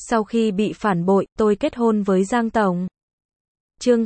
Sau khi bị phản bội, tôi kết hôn với Giang Tổng. Chương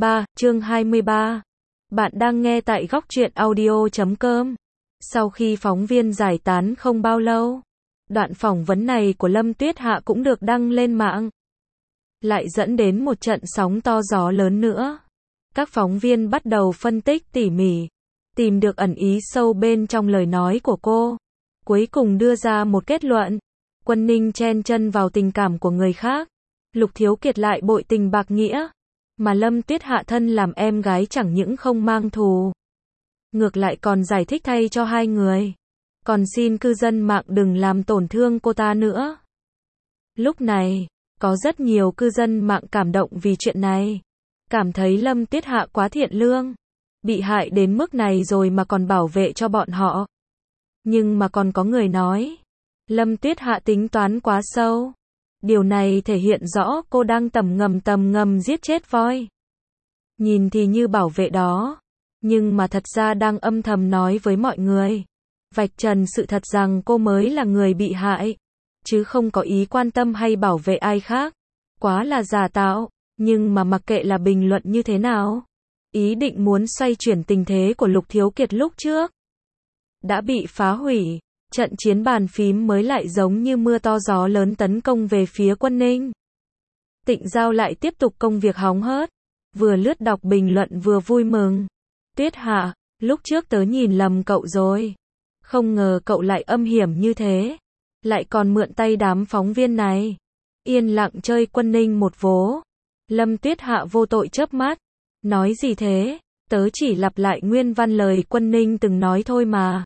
23. Bạn đang nghe tại góc truyện audio.com. Sau khi phóng viên giải tán không bao lâu, đoạn phỏng vấn này của Lâm Tuyết Hạ cũng được đăng lên mạng. Lại dẫn đến một trận sóng to gió lớn nữa. Các phóng viên bắt đầu phân tích tỉ mỉ, tìm được ẩn ý sâu bên trong lời nói của cô. Cuối cùng đưa ra một kết luận. Quân Ninh chen chân vào tình cảm của người khác. Lục Thiếu Kiệt lại bội tình bạc nghĩa. Mà Lâm Tuyết Hạ thân làm em gái chẳng những không mang thù, ngược lại còn giải thích thay cho hai người. Còn xin cư dân mạng đừng làm tổn thương cô ta nữa. Lúc này, có rất nhiều cư dân mạng cảm động vì chuyện này. Cảm thấy Lâm Tuyết Hạ quá thiện lương. Bị hại đến mức này rồi mà còn bảo vệ cho bọn họ. Nhưng mà còn có người nói, Lâm Tuyết Hạ tính toán quá sâu. Điều này thể hiện rõ cô đang tầm ngầm giết chết voi. Nhìn thì như bảo vệ đó, nhưng mà thật ra đang âm thầm nói với mọi người, vạch trần sự thật rằng cô mới là người bị hại, chứ không có ý quan tâm hay bảo vệ ai khác. Quá là giả tạo, nhưng mà mặc kệ là bình luận như thế nào, ý định muốn xoay chuyển tình thế của Lục Thiếu Kiệt lúc trước đã bị phá hủy. Trận chiến bàn phím mới lại giống như mưa to gió lớn tấn công về phía Quân Ninh. Tịnh Giao lại tiếp tục công việc hóng hớt, vừa lướt đọc bình luận vừa vui mừng. Tuyết Hạ, lúc trước tớ nhìn lầm cậu rồi. Không ngờ cậu lại âm hiểm như thế. Lại còn mượn tay đám phóng viên này. Yên lặng chơi Quân Ninh một vố. Lâm Tuyết Hạ vô tội chớp mắt. Nói gì thế? Tớ chỉ lặp lại nguyên văn lời Quân Ninh từng nói thôi mà.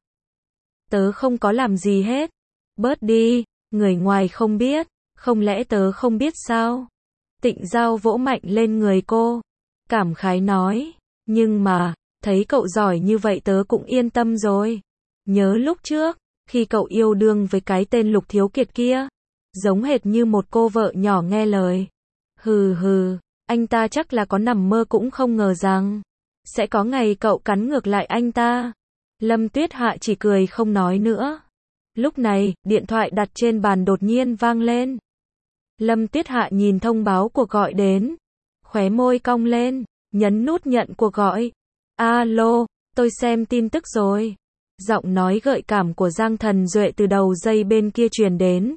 Tớ không có làm gì hết. Bớt đi, người ngoài không biết. Không lẽ tớ không biết sao? Tịnh Giao vỗ mạnh lên người cô. Cảm khái nói. Nhưng mà, thấy cậu giỏi như vậy tớ cũng yên tâm rồi. Nhớ lúc trước, khi cậu yêu đương với cái tên Lục Thiếu Kiệt kia, giống hệt như một cô vợ nhỏ nghe lời. Hừ, anh ta chắc là có nằm mơ cũng không ngờ rằng sẽ có ngày cậu cắn ngược lại anh ta. Lâm Tuyết Hạ chỉ cười không nói nữa. Lúc này, điện thoại đặt trên bàn đột nhiên vang lên. Lâm Tuyết Hạ nhìn thông báo cuộc gọi đến. Khóe môi cong lên, nhấn nút nhận cuộc gọi. Alo, tôi xem tin tức rồi. Giọng nói gợi cảm của Giang Thần Duệ từ đầu dây bên kia truyền đến.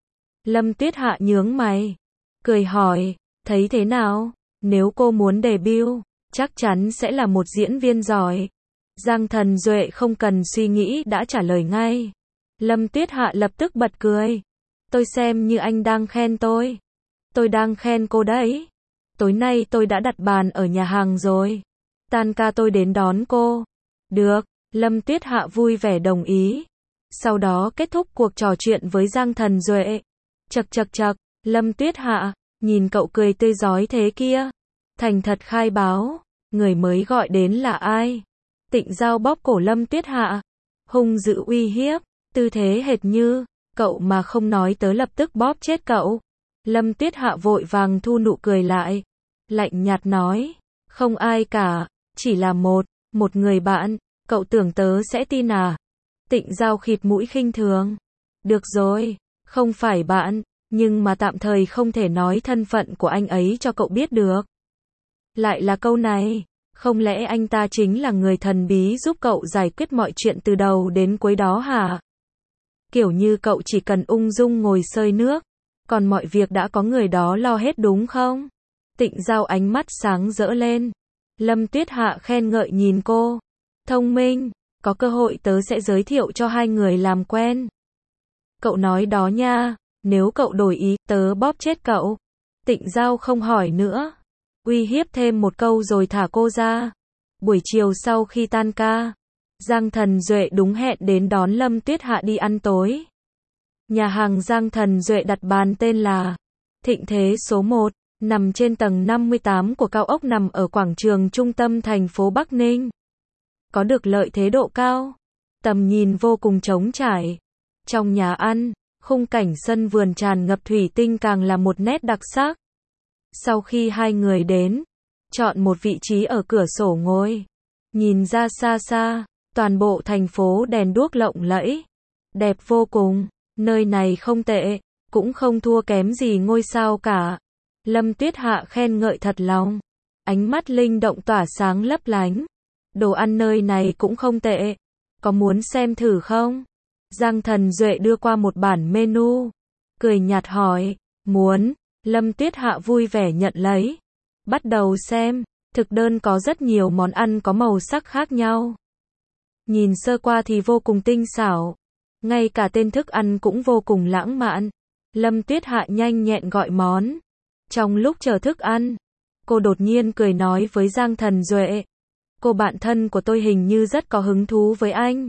Lâm Tuyết Hạ nhướng mày, cười hỏi, thấy thế nào? Nếu cô muốn debut, chắc chắn sẽ là một diễn viên giỏi. Giang Thần Duệ không cần suy nghĩ đã trả lời ngay. Lâm Tuyết Hạ lập tức bật cười. Tôi xem như anh đang khen tôi. Tôi đang khen cô đấy. Tối nay tôi đã đặt bàn ở nhà hàng rồi. Tan ca tôi đến đón cô. Được, Lâm Tuyết Hạ vui vẻ đồng ý. Sau đó kết thúc cuộc trò chuyện với Giang Thần Duệ. Chậc, Lâm Tuyết Hạ, nhìn cậu cười tươi rói thế kia. Thành thật khai báo, người mới gọi đến là ai? Tịnh Giao bóp cổ Lâm Tuyết Hạ, hung dữ uy hiếp, tư thế hệt như, cậu mà không nói tớ lập tức bóp chết cậu. Lâm Tuyết Hạ vội vàng thu nụ cười lại, lạnh nhạt nói, không ai cả, chỉ là một người bạn, cậu tưởng tớ sẽ tin à? Tịnh Giao khịt mũi khinh thường, được rồi, không phải bạn, nhưng mà tạm thời không thể nói thân phận của anh ấy cho cậu biết được. Lại là câu này. Không lẽ anh ta chính là người thần bí giúp cậu giải quyết mọi chuyện từ đầu đến cuối đó hả? Kiểu như cậu chỉ cần ung dung ngồi xơi nước, còn mọi việc đã có người đó lo hết đúng không? Tịnh Giao ánh mắt sáng rỡ lên. Lâm Tuyết Hạ khen ngợi nhìn cô. Thông minh, có cơ hội tớ sẽ giới thiệu cho hai người làm quen. Cậu nói đó nha, nếu cậu đổi ý, tớ bóp chết cậu. Tịnh Giao không hỏi nữa. Uy hiếp thêm một câu rồi thả cô ra. Buổi chiều sau khi tan ca, Giang Thần Duệ đúng hẹn đến đón Lâm Tuyết Hạ đi ăn tối. Nhà hàng Giang Thần Duệ đặt bàn tên là Thịnh Thế số 1, nằm trên tầng 58 của cao ốc nằm ở quảng trường trung tâm thành phố Bắc Ninh. Có được lợi thế độ cao, tầm nhìn vô cùng trống trải. Trong nhà ăn, khung cảnh sân vườn tràn ngập thủy tinh càng là một nét đặc sắc. Sau khi hai người đến, chọn một vị trí ở cửa sổ ngồi, nhìn ra xa, toàn bộ thành phố đèn đuốc lộng lẫy, đẹp vô cùng, nơi này không tệ, cũng không thua kém gì ngôi sao cả. Lâm Tuyết Hạ khen ngợi thật lòng. Ánh mắt linh động tỏa sáng lấp lánh. Đồ ăn nơi này cũng không tệ. Có muốn xem thử không? Giang Thần Duệ đưa qua một bản menu. Cười nhạt hỏi. Muốn. Lâm Tuyết Hạ vui vẻ nhận lấy. Bắt đầu xem. Thực đơn có rất nhiều món ăn có màu sắc khác nhau. Nhìn sơ qua thì vô cùng tinh xảo. Ngay cả tên thức ăn cũng vô cùng lãng mạn. Lâm Tuyết Hạ nhanh nhẹn gọi món. Trong lúc chờ thức ăn, cô đột nhiên cười nói với Giang Thần Duệ. Cô bạn thân của tôi hình như rất có hứng thú với anh.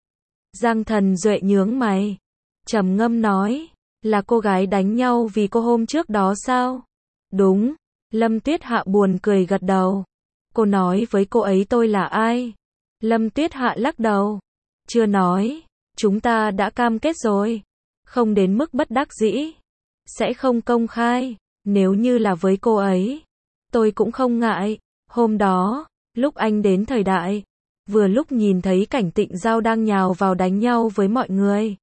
Giang Thần Duệ nhướng mày. Trầm ngâm nói. Là cô gái đánh nhau vì cô hôm trước đó sao? Đúng. Lâm Tuyết Hạ buồn cười gật đầu. Cô nói với cô ấy tôi là ai? Lâm Tuyết Hạ lắc đầu. Chưa nói. Chúng ta đã cam kết rồi. Không đến mức bất đắc dĩ. Sẽ không công khai. Nếu như là với cô ấy, tôi cũng không ngại. Hôm đó, lúc anh đến thời đại, vừa lúc nhìn thấy cảnh Tịnh Giao đang nhào vào đánh nhau với mọi người.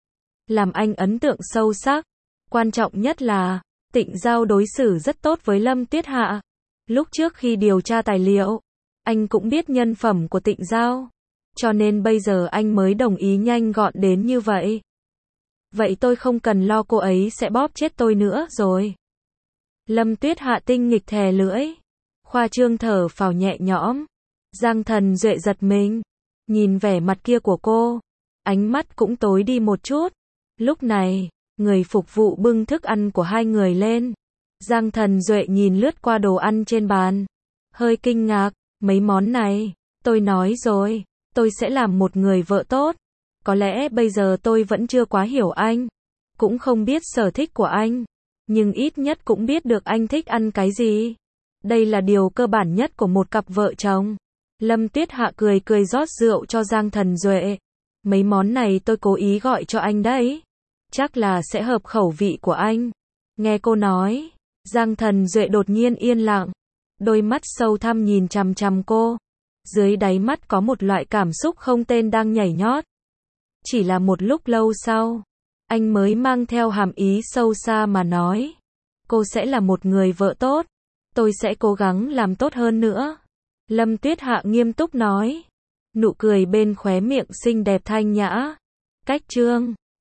Làm anh ấn tượng sâu sắc. Quan trọng nhất là, Tịnh Giao đối xử rất tốt với Lâm Tuyết Hạ. Lúc trước khi điều tra tài liệu, anh cũng biết nhân phẩm của Tịnh Giao. Cho nên bây giờ anh mới đồng ý nhanh gọn đến như vậy. Vậy tôi không cần lo cô ấy sẽ bóp chết tôi nữa rồi. Lâm Tuyết Hạ tinh nghịch thè lưỡi. Khoa trương thở phào nhẹ nhõm. Giang Thần Duệ giật mình. Nhìn vẻ mặt kia của cô. Ánh mắt cũng tối đi một chút. Lúc này, người phục vụ bưng thức ăn của hai người lên. Giang Thần Duệ nhìn lướt qua đồ ăn trên bàn. Hơi kinh ngạc. Mấy món này, tôi nói rồi. Tôi sẽ làm một người vợ tốt. Có lẽ bây giờ tôi vẫn chưa quá hiểu anh. Cũng không biết sở thích của anh. Nhưng ít nhất cũng biết được anh thích ăn cái gì. Đây là điều cơ bản nhất của một cặp vợ chồng. Lâm Tuyết Hạ cười cười rót rượu cho Giang Thần Duệ. Mấy món này tôi cố ý gọi cho anh đấy. Chắc là sẽ hợp khẩu vị của anh. Nghe cô nói, Giang Thần Duệ đột nhiên yên lặng. Đôi mắt sâu thẳm nhìn chằm chằm cô. Dưới đáy mắt có một loại cảm xúc không tên đang nhảy nhót. Chỉ là một lúc lâu sau, anh mới mang theo hàm ý sâu xa mà nói. Cô sẽ là một người vợ tốt. Tôi sẽ cố gắng làm tốt hơn nữa. Lâm Tuyết Hạ nghiêm túc nói. Nụ cười bên khóe miệng xinh đẹp thanh nhã. Cách chương